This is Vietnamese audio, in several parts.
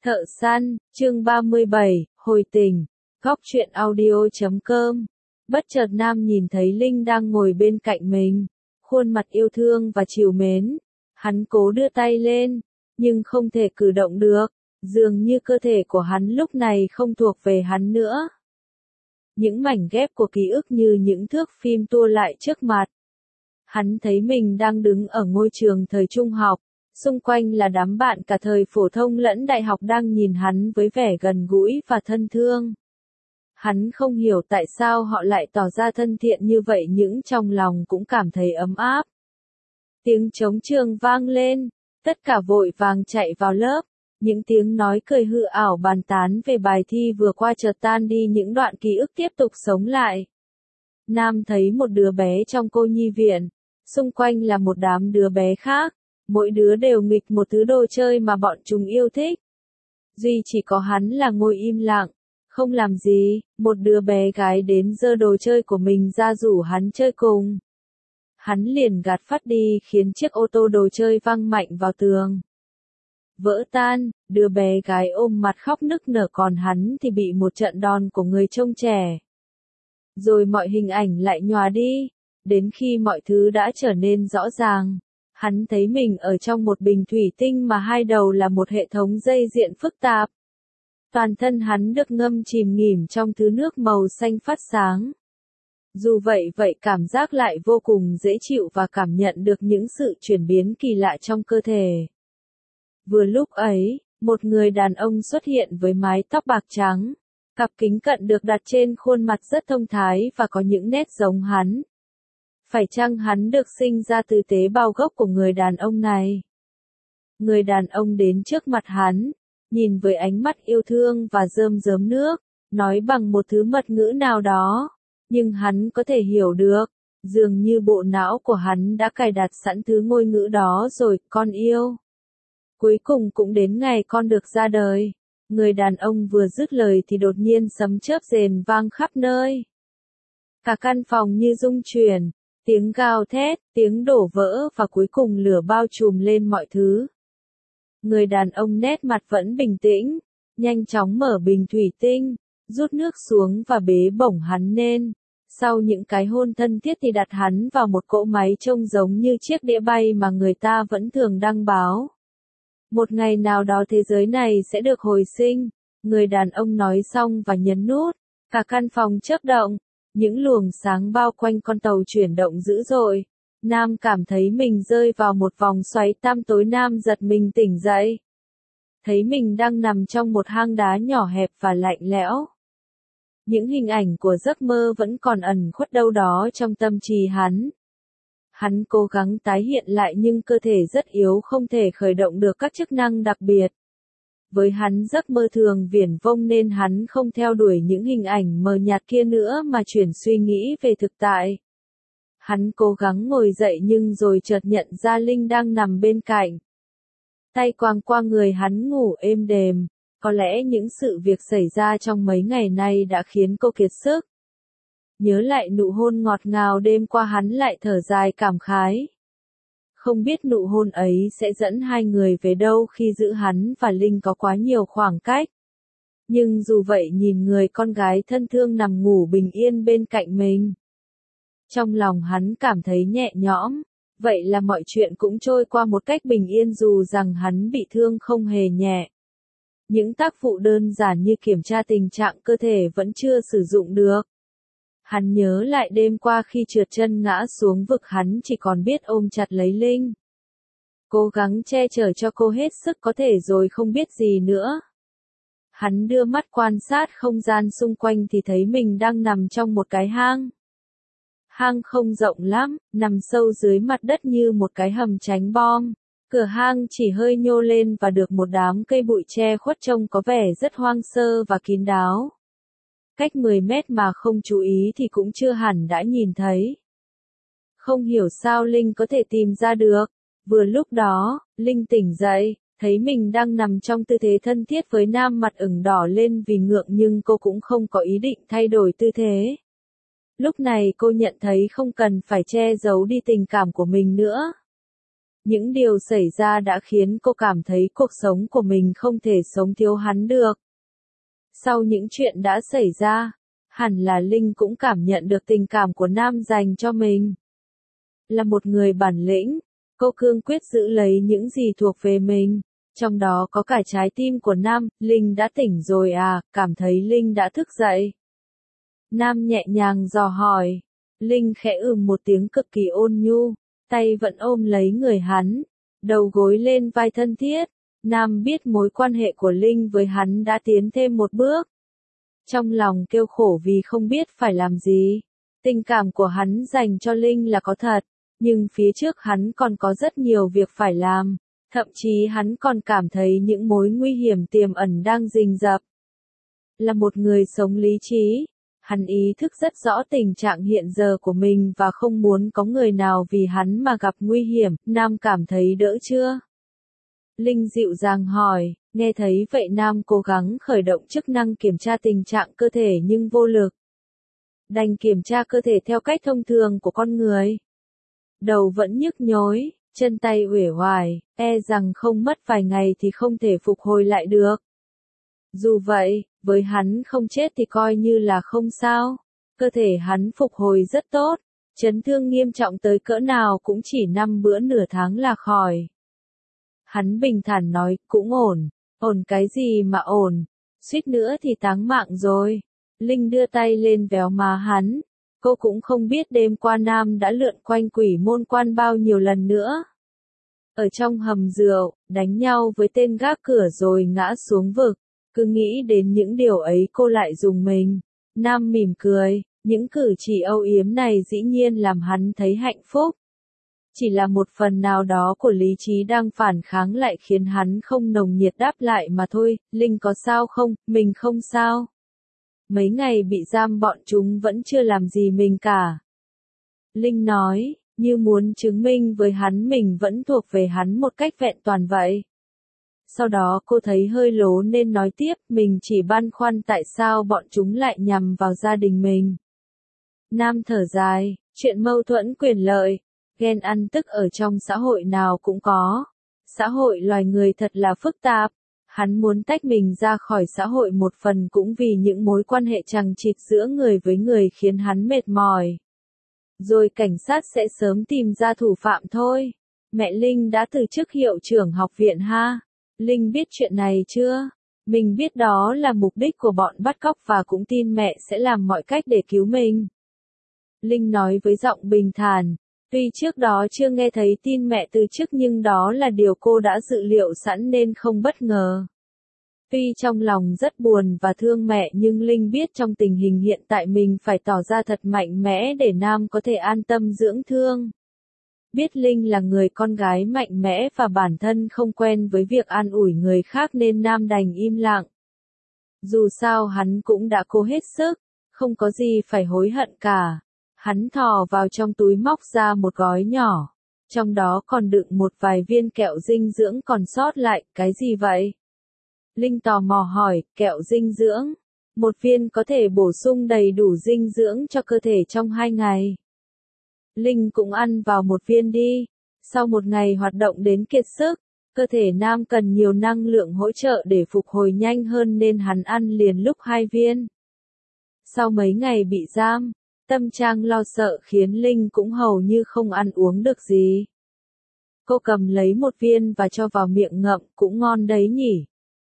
Thợ săn, chương 37, hồi tình, góc truyện audio.com. Bất chợt Nam nhìn thấy Linh đang ngồi bên cạnh mình, khuôn mặt yêu thương và trìu mến. Hắn cố đưa tay lên, nhưng không thể cử động được, dường như cơ thể của hắn lúc này không thuộc về hắn nữa. Những mảnh ghép của ký ức như những thước phim tua lại trước mặt. Hắn thấy mình đang đứng ở ngôi trường thời trung học. Xung quanh là đám bạn cả thời phổ thông lẫn đại học đang nhìn hắn với vẻ gần gũi và thân thương. Hắn không hiểu tại sao họ lại tỏ ra thân thiện như vậy, nhưng trong lòng cũng cảm thấy ấm áp. Tiếng trống trường vang lên, tất cả vội vàng chạy vào lớp. Những tiếng nói cười hư ảo bàn tán về bài thi vừa qua chợt tan đi, những đoạn ký ức tiếp tục sống lại. Nam thấy một đứa bé trong cô nhi viện, xung quanh là một đám đứa bé khác. Mỗi đứa đều nghịch một thứ đồ chơi mà bọn chúng yêu thích. Duy chỉ có hắn là ngồi im lặng, không làm gì. Một đứa bé gái đến giơ đồ chơi của mình ra rủ hắn chơi cùng. Hắn liền gạt phắt đi khiến chiếc ô tô đồ chơi văng mạnh vào tường. Vỡ tan, đứa bé gái ôm mặt khóc nức nở, còn hắn thì bị một trận đòn của người trông trẻ. Rồi mọi hình ảnh lại nhòa đi, đến khi mọi thứ đã trở nên rõ ràng. Hắn thấy mình ở trong một bình thủy tinh mà hai đầu là một hệ thống dây điện phức tạp. Toàn thân hắn được ngâm chìm nghỉm trong thứ nước màu xanh phát sáng. Dù vậy cảm giác lại vô cùng dễ chịu và cảm nhận được những sự chuyển biến kỳ lạ trong cơ thể. Vừa lúc ấy, một người đàn ông xuất hiện với mái tóc bạc trắng. Cặp kính cận được đặt trên khuôn mặt rất thông thái và có những nét giống hắn. Phải chăng hắn được sinh ra từ tế bào gốc của người đàn ông này? Người đàn ông đến trước mặt hắn, nhìn với ánh mắt yêu thương và rơm rớm nước, nói bằng một thứ mật ngữ nào đó, nhưng hắn có thể hiểu được, dường như bộ não của hắn đã cài đặt sẵn thứ ngôn ngữ đó rồi. Con yêu. Cuối cùng cũng đến ngày con được ra đời. Người đàn ông vừa dứt lời thì đột nhiên sấm chớp rền vang khắp nơi. Cả căn phòng như rung chuyển. Tiếng gào thét, tiếng đổ vỡ và cuối cùng lửa bao trùm lên mọi thứ. Người đàn ông nét mặt vẫn bình tĩnh, nhanh chóng mở bình thủy tinh, rút nước xuống và bế bổng hắn lên. Sau những cái hôn thân thiết thì đặt hắn vào một cỗ máy trông giống như chiếc đĩa bay mà người ta vẫn thường đăng báo. Một ngày nào đó thế giới này sẽ được hồi sinh, người đàn ông nói xong và nhấn nút, cả căn phòng chớp động. Những luồng sáng bao quanh con tàu chuyển động dữ dội. Nam cảm thấy mình rơi vào một vòng xoáy tăm tối. Nam giật mình tỉnh dậy. Thấy mình đang nằm trong một hang đá nhỏ hẹp và lạnh lẽo. Những hình ảnh của giấc mơ vẫn còn ẩn khuất đâu đó trong tâm trí hắn. Hắn cố gắng tái hiện lại nhưng cơ thể rất yếu, không thể khởi động được các chức năng đặc biệt. Với hắn giấc mơ thường viển vông nên hắn không theo đuổi những hình ảnh mờ nhạt kia nữa mà chuyển suy nghĩ về thực tại. Hắn cố gắng ngồi dậy nhưng rồi chợt nhận ra Linh đang nằm bên cạnh. Tay quàng qua người hắn ngủ êm đềm, có lẽ những sự việc xảy ra trong mấy ngày nay đã khiến cô kiệt sức. Nhớ lại nụ hôn ngọt ngào đêm qua, hắn lại thở dài cảm khái. Không biết nụ hôn ấy sẽ dẫn hai người về đâu khi giữa hắn và Linh có quá nhiều khoảng cách. Nhưng dù vậy nhìn người con gái thân thương nằm ngủ bình yên bên cạnh mình. Trong lòng hắn cảm thấy nhẹ nhõm, vậy là mọi chuyện cũng trôi qua một cách bình yên dù rằng hắn bị thương không hề nhẹ. Những tác vụ đơn giản như kiểm tra tình trạng cơ thể vẫn chưa sử dụng được. Hắn nhớ lại đêm qua khi trượt chân ngã xuống vực, hắn chỉ còn biết ôm chặt lấy Linh. Cố gắng che chở cho cô hết sức có thể rồi không biết gì nữa. Hắn đưa mắt quan sát không gian xung quanh thì thấy mình đang nằm trong một cái hang. Hang không rộng lắm, nằm sâu dưới mặt đất như một cái hầm tránh bom. Cửa hang chỉ hơi nhô lên và được một đám cây bụi che khuất, trông có vẻ rất hoang sơ và kín đáo. Cách 10 mét mà không chú ý thì cũng chưa hẳn đã nhìn thấy. Không hiểu sao Linh có thể tìm ra được. Vừa lúc đó, Linh tỉnh dậy, thấy mình đang nằm trong tư thế thân thiết với Nam, mặt ửng đỏ lên vì ngượng nhưng cô cũng không có ý định thay đổi tư thế. Lúc này cô nhận thấy không cần phải che giấu đi tình cảm của mình nữa. Những điều xảy ra đã khiến cô cảm thấy cuộc sống của mình không thể sống thiếu hắn được. Sau những chuyện đã xảy ra, hẳn là Linh cũng cảm nhận được tình cảm của Nam dành cho mình. Là một người bản lĩnh, cô cương quyết giữ lấy những gì thuộc về mình, trong đó có cả trái tim của Nam. Linh đã tỉnh rồi à? Cảm thấy Linh đã thức dậy. Nam nhẹ nhàng dò hỏi. Linh khẽ một tiếng cực kỳ ôn nhu, tay vẫn ôm lấy người hắn, đầu gối lên vai thân thiết. Nam biết mối quan hệ của Linh với hắn đã tiến thêm một bước. Trong lòng kêu khổ vì không biết phải làm gì. Tình cảm của hắn dành cho Linh là có thật, nhưng phía trước hắn còn có rất nhiều việc phải làm, thậm chí hắn còn cảm thấy những mối nguy hiểm tiềm ẩn đang rình rập. Là một người sống lý trí, hắn ý thức rất rõ tình trạng hiện giờ của mình và không muốn có người nào vì hắn mà gặp nguy hiểm. Nam cảm thấy đỡ chưa? Linh dịu dàng hỏi. Nghe thấy vậy Nam cố gắng khởi động chức năng kiểm tra tình trạng cơ thể nhưng vô lực. Đành kiểm tra cơ thể theo cách thông thường của con người. Đầu vẫn nhức nhối, chân tay uể oải, e rằng không mất vài ngày thì không thể phục hồi lại được. Dù vậy, với hắn không chết thì coi như là không sao. Cơ thể hắn phục hồi rất tốt, chấn thương nghiêm trọng tới cỡ nào cũng chỉ 5 bữa nửa tháng là khỏi. Hắn bình thản nói, cũng ổn. Ổn cái gì mà ổn, suýt nữa thì táng mạng rồi. Linh đưa tay lên véo má hắn. Cô cũng không biết đêm qua Nam đã lượn quanh Quỷ Môn Quan bao nhiêu lần nữa. Ở trong hầm rượu, đánh nhau với tên gác cửa rồi ngã xuống vực. Cứ nghĩ đến những điều ấy cô lại rùng mình. Nam mỉm cười, những cử chỉ âu yếm này dĩ nhiên làm hắn thấy hạnh phúc. Chỉ là một phần nào đó của lý trí đang phản kháng lại khiến hắn không nồng nhiệt đáp lại mà thôi. Linh có sao không? Mình không sao. Mấy ngày bị giam bọn chúng vẫn chưa làm gì mình cả. Linh nói, như muốn chứng minh với hắn mình vẫn thuộc về hắn một cách vẹn toàn vậy. Sau đó cô thấy hơi lố nên nói tiếp, mình chỉ băn khoăn tại sao bọn chúng lại nhằm vào gia đình mình. Nam thở dài, chuyện mâu thuẫn quyền lợi, ghen ăn tức ở trong xã hội nào cũng có. Xã hội loài người thật là phức tạp. Hắn muốn tách mình ra khỏi xã hội một phần cũng vì những mối quan hệ chằng chịt giữa người với người khiến hắn mệt mỏi. Rồi cảnh sát sẽ sớm tìm ra thủ phạm thôi. Mẹ Linh đã từ chức hiệu trưởng học viện ha. Linh biết chuyện này chưa? Mình biết đó là mục đích của bọn bắt cóc và cũng tin mẹ sẽ làm mọi cách để cứu mình. Linh nói với giọng bình thản. Tuy trước đó chưa nghe thấy tin mẹ từ chức nhưng đó là điều cô đã dự liệu sẵn nên không bất ngờ. Tuy trong lòng rất buồn và thương mẹ nhưng Linh biết trong tình hình hiện tại mình phải tỏ ra thật mạnh mẽ để Nam có thể an tâm dưỡng thương. Biết Linh là người con gái mạnh mẽ và bản thân không quen với việc an ủi người khác nên Nam đành im lặng. Dù sao hắn cũng đã cố hết sức, không có gì phải hối hận cả. Hắn thò vào trong túi móc ra một gói nhỏ, trong đó còn đựng một vài viên kẹo dinh dưỡng còn sót lại. Cái gì vậy? Linh tò mò hỏi. Kẹo dinh dưỡng. Một viên có thể bổ sung đầy đủ dinh dưỡng cho cơ thể trong 2 ngày. Linh cũng ăn vào một viên đi. Sau một ngày hoạt động đến kiệt sức, cơ thể Nam cần nhiều năng lượng hỗ trợ để phục hồi nhanh hơn nên hắn ăn liền lúc 2 viên. Sau mấy ngày bị giam, tâm trạng lo sợ khiến Linh cũng hầu như không ăn uống được gì. Cô cầm lấy một viên và cho vào miệng ngậm, cũng ngon đấy nhỉ.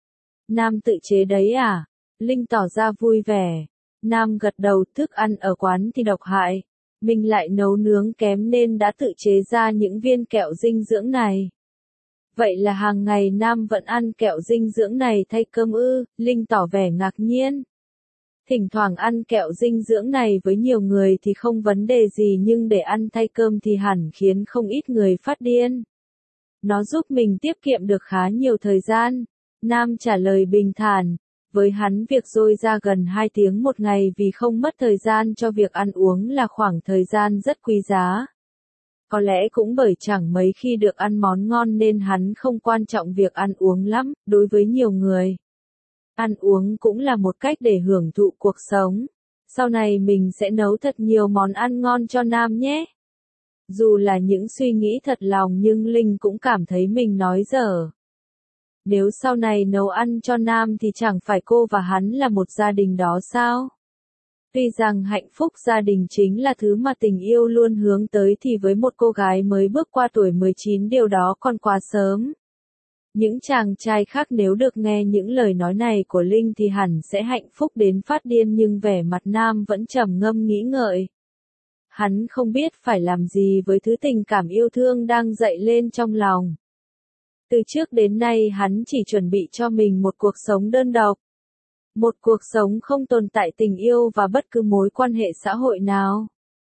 Nam tự chế đấy à? Linh tỏ ra vui vẻ. Nam gật đầu, thức ăn ở quán thì độc hại. Mình lại nấu nướng kém nên đã tự chế ra những viên kẹo dinh dưỡng này. Vậy là hàng ngày Nam vẫn ăn kẹo dinh dưỡng này thay cơm ư? Linh tỏ vẻ ngạc nhiên. Thỉnh thoảng ăn kẹo dinh dưỡng này với nhiều người thì không vấn đề gì nhưng để ăn thay cơm thì hẳn khiến không ít người phát điên. Nó giúp mình tiết kiệm được khá nhiều thời gian. Nam trả lời bình thản. Với hắn việc dôi ra gần 2 tiếng một ngày vì không mất thời gian cho việc ăn uống là khoảng thời gian rất quý giá. Có lẽ cũng bởi chẳng mấy khi được ăn món ngon nên hắn không quan trọng việc ăn uống lắm. Đối với nhiều người, ăn uống cũng là một cách để hưởng thụ cuộc sống. Sau này mình sẽ nấu thật nhiều món ăn ngon cho Nam nhé. Dù là những suy nghĩ thật lòng nhưng Linh cũng cảm thấy mình nói dở. Nếu sau này nấu ăn cho Nam thì chẳng phải cô và hắn là một gia đình đó sao? Tuy rằng hạnh phúc gia đình chính là thứ mà tình yêu luôn hướng tới thì với một cô gái mới bước qua tuổi 19 điều đó còn quá sớm. Những chàng trai khác nếu được nghe những lời nói này của Linh thì hẳn sẽ hạnh phúc đến phát điên nhưng vẻ mặt Nam vẫn trầm ngâm nghĩ ngợi. Hắn không biết phải làm gì với thứ tình cảm yêu thương đang dậy lên trong lòng. Từ trước đến nay hắn chỉ chuẩn bị cho mình một cuộc sống đơn độc. Một cuộc sống không tồn tại tình yêu và bất cứ mối quan hệ xã hội nào.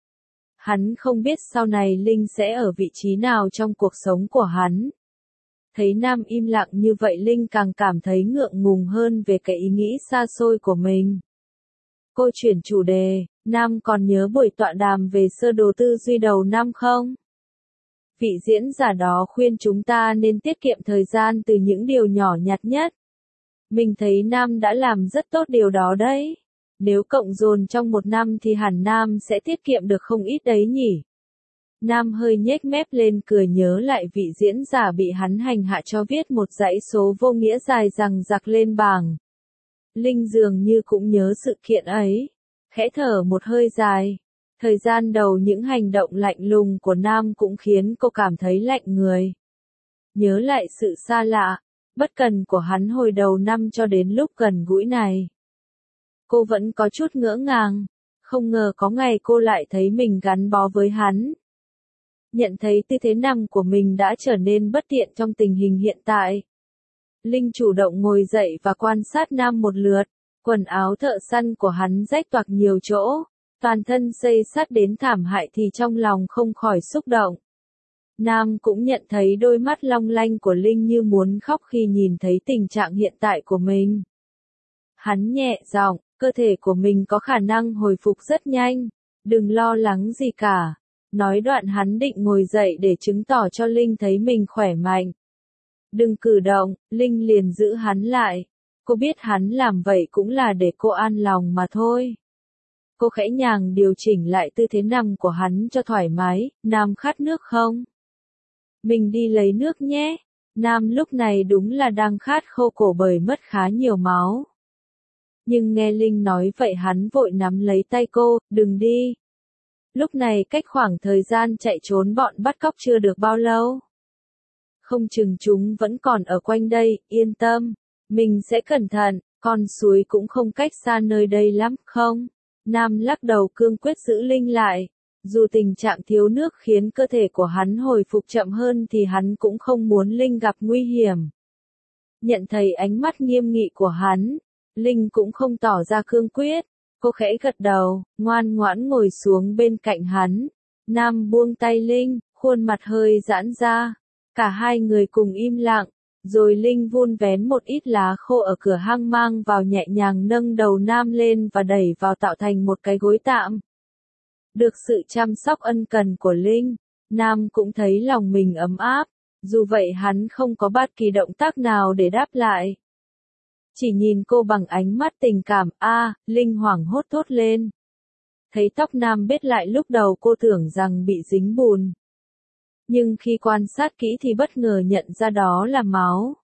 Hắn không biết sau này Linh sẽ ở vị trí nào trong cuộc sống của hắn. Thấy Nam im lặng như vậy Linh càng cảm thấy ngượng ngùng hơn về cái ý nghĩ xa xôi của mình. Cô chuyển chủ đề, Nam còn nhớ buổi tọa đàm về sơ đồ tư duy đầu năm không? Vị diễn giả đó khuyên chúng ta nên tiết kiệm thời gian từ những điều nhỏ nhặt nhất. Mình thấy Nam đã làm rất tốt điều đó đấy. Nếu cộng dồn trong một năm thì hẳn Nam sẽ tiết kiệm được không ít đấy nhỉ. Nam hơi nhếch mép lên cười nhớ lại vị diễn giả bị hắn hành hạ cho viết một dãy số vô nghĩa dài dằng dặc lên bảng. Linh dường như cũng nhớ sự kiện ấy. Khẽ thở một hơi dài. Thời gian đầu những hành động lạnh lùng của Nam cũng khiến cô cảm thấy lạnh người. Nhớ lại sự xa lạ, bất cần của hắn hồi đầu năm cho đến lúc gần gũi này. Cô vẫn có chút ngỡ ngàng, không ngờ có ngày cô lại thấy mình gắn bó với hắn. Nhận thấy tư thế nằm của mình đã trở nên bất tiện trong tình hình hiện tại. Linh chủ động ngồi dậy và quan sát Nam một lượt, quần áo thợ săn của hắn rách toạc nhiều chỗ, toàn thân xây sát đến thảm hại thì trong lòng không khỏi xúc động. Nam cũng nhận thấy đôi mắt long lanh của Linh như muốn khóc khi nhìn thấy tình trạng hiện tại của mình. Hắn nhẹ giọng, cơ thể của mình có khả năng hồi phục rất nhanh, đừng lo lắng gì cả. Nói đoạn hắn định ngồi dậy để chứng tỏ cho Linh thấy mình khỏe mạnh. Đừng cử động, Linh liền giữ hắn lại. Cô biết hắn làm vậy cũng là để cô an lòng mà thôi. Cô khẽ nhàng điều chỉnh lại tư thế nằm của hắn cho thoải mái. Nam khát nước không? Mình đi lấy nước nhé. Nam lúc này đúng là đang khát khô cổ bởi mất khá nhiều máu. Nhưng nghe Linh nói vậy hắn vội nắm lấy tay cô, đừng đi. Lúc này cách khoảng thời gian chạy trốn bọn bắt cóc chưa được bao lâu. Không chừng chúng vẫn còn ở quanh đây, yên tâm. Mình sẽ cẩn thận, con suối cũng không cách xa nơi đây lắm, không? Nam lắc đầu cương quyết giữ Linh lại. Dù tình trạng thiếu nước khiến cơ thể của hắn hồi phục chậm hơn thì hắn cũng không muốn Linh gặp nguy hiểm. Nhận thấy ánh mắt nghiêm nghị của hắn, Linh cũng không tỏ ra cương quyết. Cô khẽ gật đầu, ngoan ngoãn ngồi xuống bên cạnh hắn. Nam buông tay Linh, khuôn mặt hơi giãn ra. Cả hai người cùng im lặng, rồi Linh vun vén một ít lá khô ở cửa hang mang vào nhẹ nhàng nâng đầu Nam lên và đẩy vào tạo thành một cái gối tạm. Được sự chăm sóc ân cần của Linh, Nam cũng thấy lòng mình ấm áp, dù vậy hắn không có bất kỳ động tác nào để đáp lại. Chỉ nhìn cô bằng ánh mắt tình cảm, Linh hoảng hốt thốt lên. Thấy tóc Nam bết lại lúc đầu cô tưởng rằng bị dính bùn. Nhưng khi quan sát kỹ thì bất ngờ nhận ra đó là máu.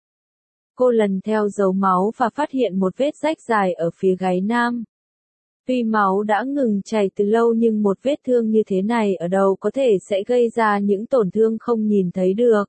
Cô lần theo dấu máu và phát hiện một vết rách dài ở phía gáy Nam. Tuy máu đã ngừng chảy từ lâu nhưng một vết thương như thế này ở đầu có thể sẽ gây ra những tổn thương không nhìn thấy được.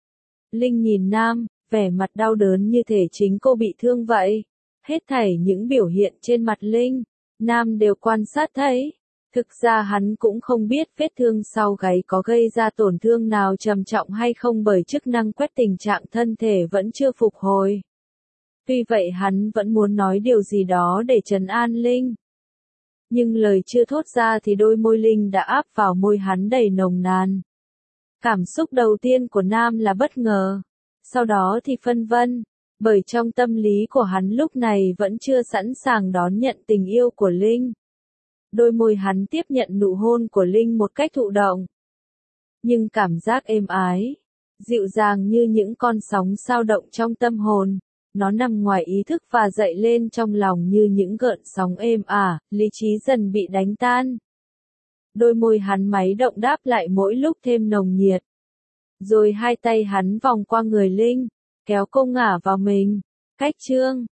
Linh nhìn Nam, vẻ mặt đau đớn như thể chính cô bị thương vậy. Hết thảy những biểu hiện trên mặt Linh, Nam đều quan sát thấy. Thực ra hắn cũng không biết vết thương sau gáy có gây ra tổn thương nào trầm trọng hay không bởi chức năng quét tình trạng thân thể vẫn chưa phục hồi. Tuy vậy hắn vẫn muốn nói điều gì đó để trấn an Linh. Nhưng lời chưa thốt ra thì đôi môi Linh đã áp vào môi hắn đầy nồng nàn. Cảm xúc đầu tiên của Nam là bất ngờ. Sau đó thì phân vân, bởi trong tâm lý của hắn lúc này vẫn chưa sẵn sàng đón nhận tình yêu của Linh. Đôi môi hắn tiếp nhận nụ hôn của Linh một cách thụ động. Nhưng cảm giác êm ái, dịu dàng như những con sóng xao động trong tâm hồn, nó nằm ngoài ý thức và dậy lên trong lòng như những gợn sóng êm ả, lý trí dần bị đánh tan. đôi môi hắn máy động đáp lại mỗi lúc thêm nồng nhiệt. Rồi hai tay hắn vòng qua người Linh, kéo cô ngả vào mình. Cách Trương